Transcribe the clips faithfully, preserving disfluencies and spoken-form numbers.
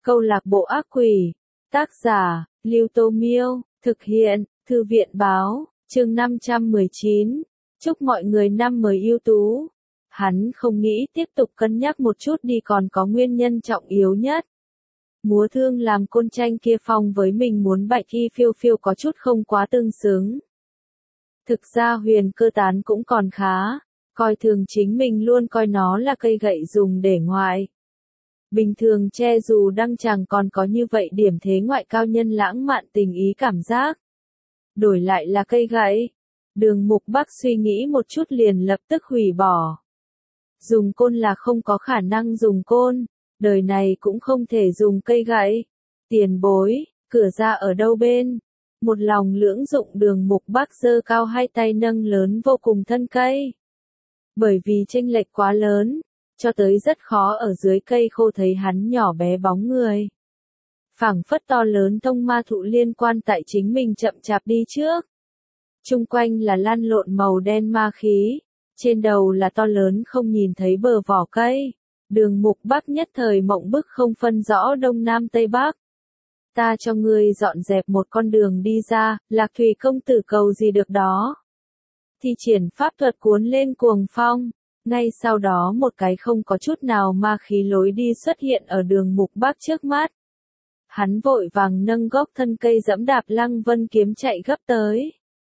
Câu lạc bộ ác quỷ. Tác giả, Lưu Tô Miêu. Thực hiện, Thư viện Báo. Chương năm trăm mười chín. Chúc mọi người năm mới ưu tú. Hắn không nghĩ tiếp tục cân nhắc một chút đi, còn có nguyên nhân trọng yếu nhất. Múa thương làm côn tranh kia phong với mình muốn bạch y phiêu phiêu có chút không quá tương xứng. Thực ra Huyền Cơ Tán cũng còn khá, coi thường chính mình luôn coi nó là cây gậy dùng để ngoại. Bình thường che dù đăng chẳng còn có như vậy điểm thế ngoại cao nhân lãng mạn tình ý cảm giác. Đổi lại là cây gậy. Đường Mục Bắc suy nghĩ một chút liền lập tức hủy bỏ. Dùng côn là không có khả năng dùng côn, đời này cũng không thể dùng cây gậy. Tiền bối, cửa ra ở đâu bên? Một lòng lưỡng dụng Đường Mục Bắc giơ cao hai tay nâng lớn vô cùng thân cây. Bởi vì chênh lệch quá lớn, cho tới rất khó ở dưới cây khô thấy hắn nhỏ bé bóng người. Phảng phất to lớn tông ma thụ liên quan tại chính mình chậm chạp đi trước. Trung quanh là lan lộn màu đen ma khí, trên đầu là to lớn không nhìn thấy bờ vỏ cây. Đường Mục Bắc nhất thời mộng bức không phân rõ đông nam tây bắc. Ta cho ngươi dọn dẹp một con đường đi ra, Lạc Thủy công tử cầu gì được đó. Thi triển pháp thuật cuốn lên cuồng phong, ngay sau đó một cái không có chút nào ma khí lối đi xuất hiện ở Đường Mục Bắc trước mắt. Hắn vội vàng nâng gốc thân cây dẫm đạp Lăng Vân kiếm chạy gấp tới.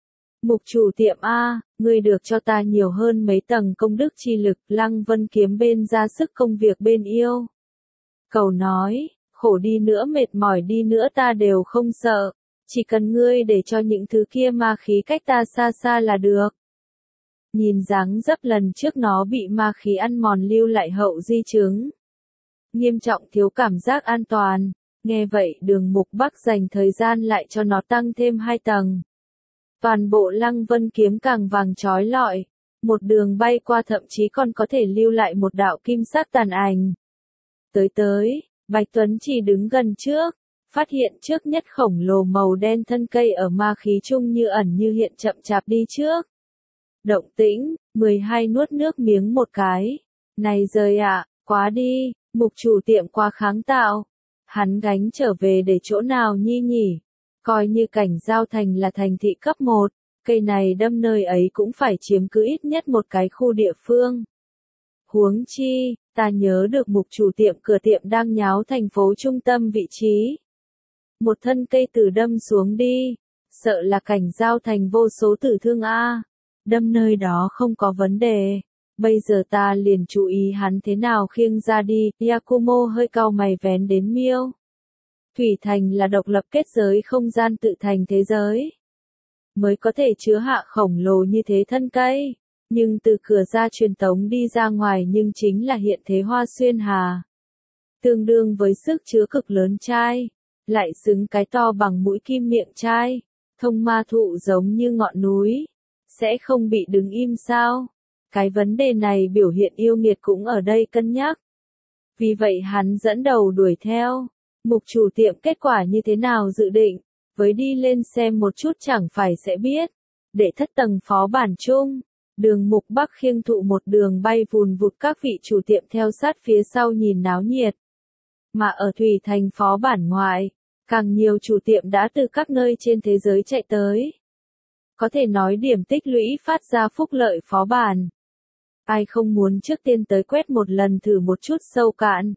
Mục chủ tiệm A, ngươi được cho ta nhiều hơn mấy tầng công đức chi lực. Lăng Vân kiếm bên ra sức công việc bên yêu. Cầu nói, khổ đi nữa mệt mỏi đi nữa ta đều không sợ, chỉ cần ngươi để cho những thứ kia ma khí cách ta xa xa là được. Nhìn dáng dấp lần trước nó bị ma khí ăn mòn lưu lại hậu di chứng. Nghiêm trọng thiếu cảm giác an toàn, nghe vậy Đường Mục Bắc dành thời gian lại cho nó tăng thêm hai tầng. Toàn bộ Lăng Vân kiếm càng vàng chói lọi, một đường bay qua thậm chí còn có thể lưu lại một đạo kim sắc tàn ảnh. Tới tới, Bạch Tuấn chỉ đứng gần trước, phát hiện trước nhất khổng lồ màu đen thân cây ở ma khí chung như ẩn như hiện chậm chạp đi trước. Động tĩnh, mười hai nuốt nước miếng một cái. Này rời ạ, quá đi, mục chủ tiệm quá kháng tạo. Hắn gánh trở về để chỗ nào nhi nhỉ? Coi như Cảnh Giao Thành là thành thị cấp một, cây này đâm nơi ấy cũng phải chiếm cứ ít nhất một cái khu địa phương. Huống chi, ta nhớ được mục chủ tiệm cửa tiệm đang nháo thành phố trung tâm vị trí. Một thân cây tử đâm xuống đi, sợ là Cảnh Giao Thành vô số tử thương a. Đâm nơi đó không có vấn đề, bây giờ ta liền chú ý hắn thế nào khiêng ra đi. Yakumo hơi cau mày vén đến miêu. Thủy Thành là độc lập kết giới không gian tự thành thế giới, mới có thể chứa hạ khổng lồ như thế thân cây, nhưng từ cửa ra truyền tống đi ra ngoài nhưng chính là hiện thế Hoa Xuyên Hà. Tương đương với sức chứa cực lớn chai, lại xứng cái to bằng mũi kim miệng chai, thông ma thụ giống như ngọn núi, sẽ không bị đứng im sao? Cái vấn đề này biểu hiện yêu nghiệt cũng ở đây cân nhắc. Vì vậy hắn dẫn đầu đuổi theo. Mục chủ tiệm kết quả như thế nào dự định, với đi lên xem một chút chẳng phải sẽ biết. Để thất tầng phó bản chung, Đường Mục Bắc khiêng thụ một đường bay vùn vụt, các vị chủ tiệm theo sát phía sau nhìn náo nhiệt. Mà ở Thủy Thành phó bản ngoài, càng nhiều chủ tiệm đã từ các nơi trên thế giới chạy tới. Có thể nói điểm tích lũy phát ra phúc lợi phó bản. Ai không muốn trước tiên tới quét một lần thử một chút sâu cạn.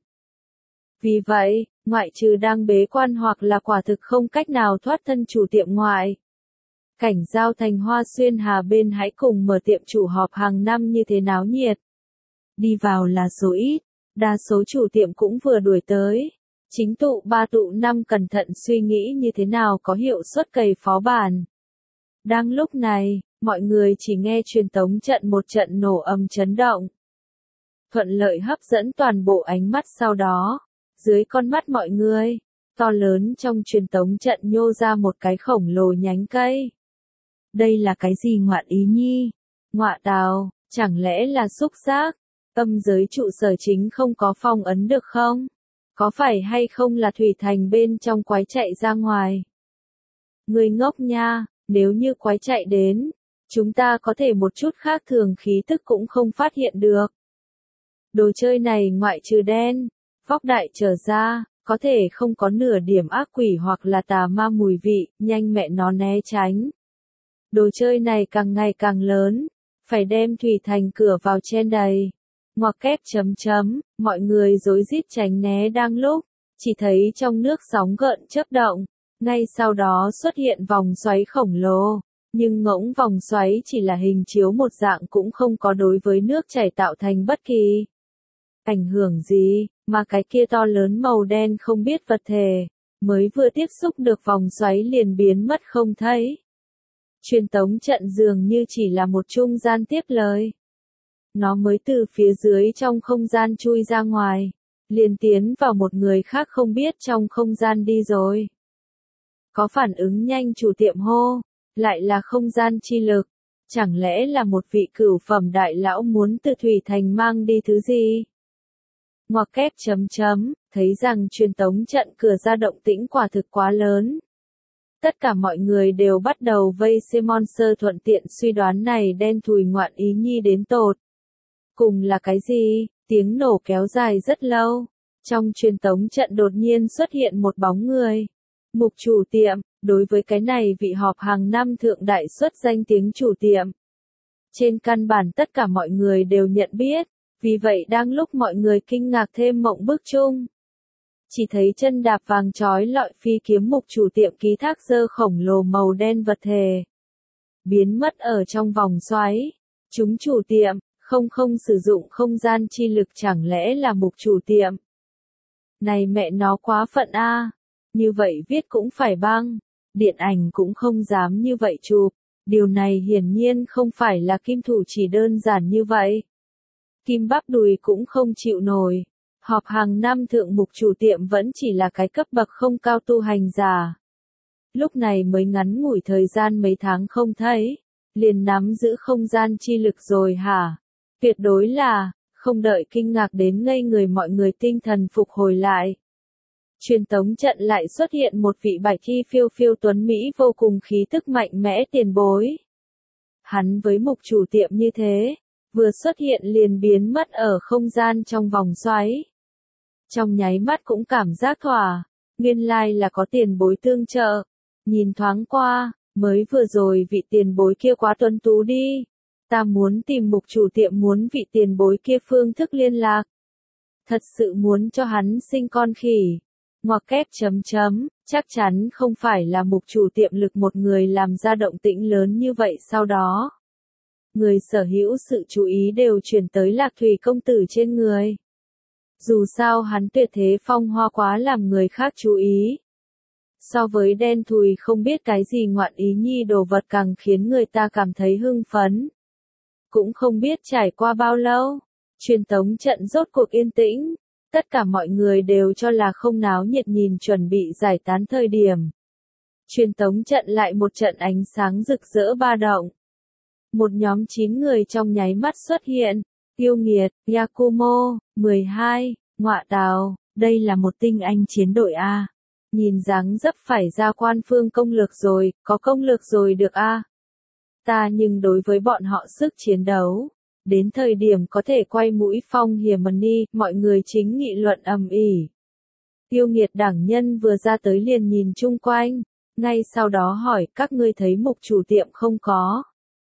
Vì vậy, ngoại trừ đang bế quan hoặc là quả thực không cách nào thoát thân chủ tiệm ngoại. Cảnh Giao Thành Hoa Xuyên Hà bên hãy cùng mở tiệm chủ họp hàng năm như thế náo nhiệt. Đi vào là số ít, đa số chủ tiệm cũng vừa đuổi tới. Chính tụ ba tụ năm cẩn thận suy nghĩ như thế nào có hiệu suất cày phó bản. Đang lúc này, mọi người chỉ nghe truyền tống trận một trận nổ ầm chấn động. Thuận lợi hấp dẫn toàn bộ ánh mắt sau đó. Dưới con mắt mọi người, to lớn trong truyền tống trận nhô ra một cái khổng lồ nhánh cây. Đây là cái gì ngoạn ý nhi? Ngọa tào, chẳng lẽ là xúc giác? Âm giới trụ sở chính không có phong ấn được không? Có phải hay không là Thủy Thành bên trong quái chạy ra ngoài? Người ngốc nha, nếu như quái chạy đến, chúng ta có thể một chút khác thường khí tức cũng không phát hiện được. Đồ chơi này ngoại trừ đen, vóc đại trở ra, có thể không có nửa điểm ác quỷ hoặc là tà ma mùi vị, nhanh mẹ nó né tránh. Đồ chơi này càng ngày càng lớn, phải đem thủy thành cửa vào chen đầy. Ngoặc kép chấm chấm, mọi người rối rít tránh né đang lúc, chỉ thấy trong nước sóng gợn chớp động, ngay sau đó xuất hiện vòng xoáy khổng lồ, nhưng ngỗng vòng xoáy chỉ là hình chiếu một dạng cũng không có đối với nước chảy tạo thành bất kỳ ảnh hưởng gì, mà cái kia to lớn màu đen không biết vật thể, mới vừa tiếp xúc được vòng xoáy liền biến mất không thấy. Truyền tống trận dường như chỉ là một trung gian tiếp lời. Nó mới từ phía dưới trong không gian chui ra ngoài, liền tiến vào một người khác không biết trong không gian đi rồi. Có phản ứng nhanh chủ tiệm hô, lại là không gian chi lực, chẳng lẽ là một vị cửu phẩm đại lão muốn từ thủy thành mang đi thứ gì? Ngoặc kép chấm chấm, thấy rằng truyền tống trận cửa ra động tĩnh quả thực quá lớn. Tất cả mọi người đều bắt đầu vây xem monster thuận tiện suy đoán này đen thùi ngoạn ý nhi đến tột. Cùng là cái gì? Tiếng nổ kéo dài rất lâu. Trong truyền tống trận đột nhiên xuất hiện một bóng người. Mục chủ tiệm, đối với cái này vị họp hàng năm thượng đại xuất danh tiếng chủ tiệm. Trên căn bản tất cả mọi người đều nhận biết, vì vậy đang lúc mọi người kinh ngạc thêm mộng bức chung. Chỉ thấy chân đạp vàng trói lọi phi kiếm mục chủ tiệm ký thác dơ khổng lồ màu đen vật thể. Biến mất ở trong vòng xoáy. Chúng chủ tiệm, không không sử dụng không gian chi lực chẳng lẽ là mục chủ tiệm. Này mẹ nó quá phận a, như vậy viết cũng phải băng, điện ảnh cũng không dám như vậy chụp, điều này hiển nhiên không phải là kim thủ chỉ đơn giản như vậy. Kim bắp đùi cũng không chịu nổi. Họp hàng năm thượng mục chủ tiệm vẫn chỉ là cái cấp bậc không cao tu hành giả. Lúc này mới ngắn ngủi thời gian mấy tháng không thấy, liền nắm giữ không gian chi lực rồi hả? Tuyệt đối là, không đợi kinh ngạc đến ngây người mọi người tinh thần phục hồi lại. Truyền tống trận lại xuất hiện một vị bạch y phiêu phiêu tuấn Mỹ vô cùng khí tức mạnh mẽ tiền bối. Hắn với mục chủ tiệm như thế, vừa xuất hiện liền biến mất ở không gian trong vòng xoáy. Trong nháy mắt cũng cảm giác thỏa, nguyên lai là có tiền bối tương trợ. Nhìn thoáng qua, mới vừa rồi vị tiền bối kia quá tuấn tú đi. Ta muốn tìm mục chủ tiệm muốn vị tiền bối kia phương thức liên lạc. Thật sự muốn cho hắn sinh con khỉ. Ngoặc kép chấm chấm, chắc chắn không phải là mục chủ tiệm lực một người làm ra động tĩnh lớn như vậy sau đó. Người sở hữu sự chú ý đều chuyển tới Lạc Thủy công tử trên người. Dù sao hắn tuyệt thế phong hoa quá làm người khác chú ý. So với đen thùi không biết cái gì ngoạn ý nhi đồ vật càng khiến người ta cảm thấy hưng phấn. Cũng không biết trải qua bao lâu, truyền tống trận rốt cuộc yên tĩnh, tất cả mọi người đều cho là không náo nhiệt nhìn chuẩn bị giải tán thời điểm. Truyền tống trận lại một trận ánh sáng rực rỡ ba động. Một nhóm chín người trong nháy mắt xuất hiện, Yêu Nghiệt, Yakumo, mười hai, ngọa tào, đây là một tinh anh chiến đội A. Nhìn dáng dấp phải ra quan phương công lược rồi, có công lược rồi được A. Ta nhưng đối với bọn họ sức chiến đấu, đến thời điểm có thể quay mũi phong hiểm ni, mọi người chính nghị luận ầm ĩ. Yêu Nghiệt đảng nhân vừa ra tới liền nhìn chung quanh, ngay sau đó hỏi các ngươi thấy mục chủ tiệm không có.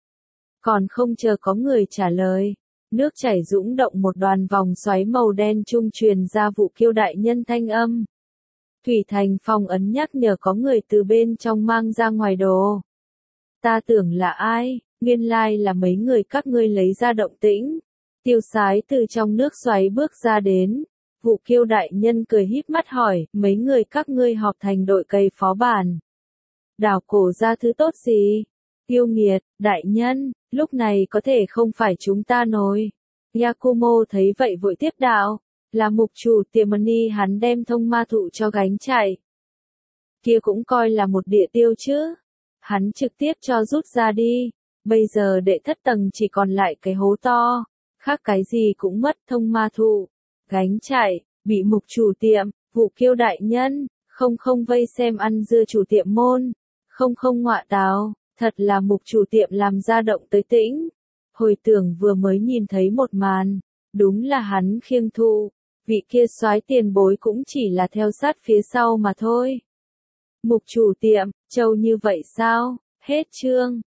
Còn không chờ có người trả lời, nước chảy dũng động một đoàn vòng xoáy màu đen trung truyền ra Vụ Kiêu đại nhân thanh âm. Thủy Thành phong ấn nhắc nhở có người từ bên trong mang ra ngoài đồ. Ta tưởng là ai, nguyên lai là mấy người các ngươi lấy ra động tĩnh. Tiêu Sái từ trong nước xoáy bước ra đến. Vụ Kiêu đại nhân cười híp mắt hỏi, mấy người các ngươi họp thành đội cày phó bản. Đảo cổ ra thứ tốt gì? Yêu Nghiệt, đại nhân, lúc này có thể không phải chúng ta nổi. Yakumo thấy vậy vội tiếp đạo, là mục chủ tiệm ni hắn đem thông ma thụ cho gánh chạy. Kia cũng coi là một địa tiêu chứ. Hắn trực tiếp cho rút ra đi, bây giờ đệ thất tầng chỉ còn lại cái hố to, khác cái gì cũng mất thông ma thụ. Gánh chạy, bị mục chủ tiệm, Vụ Kiêu đại nhân, không không vây xem ăn dưa chủ tiệm môn, không không ngọa tào. Thật là mục chủ tiệm làm ra động tới tĩnh. Hồi tưởng vừa mới nhìn thấy một màn, đúng là hắn khiêng thụ, Vị kia soái tiền bối cũng chỉ là theo sát phía sau mà thôi. Mục chủ tiệm, trâu như vậy sao? Hết chương.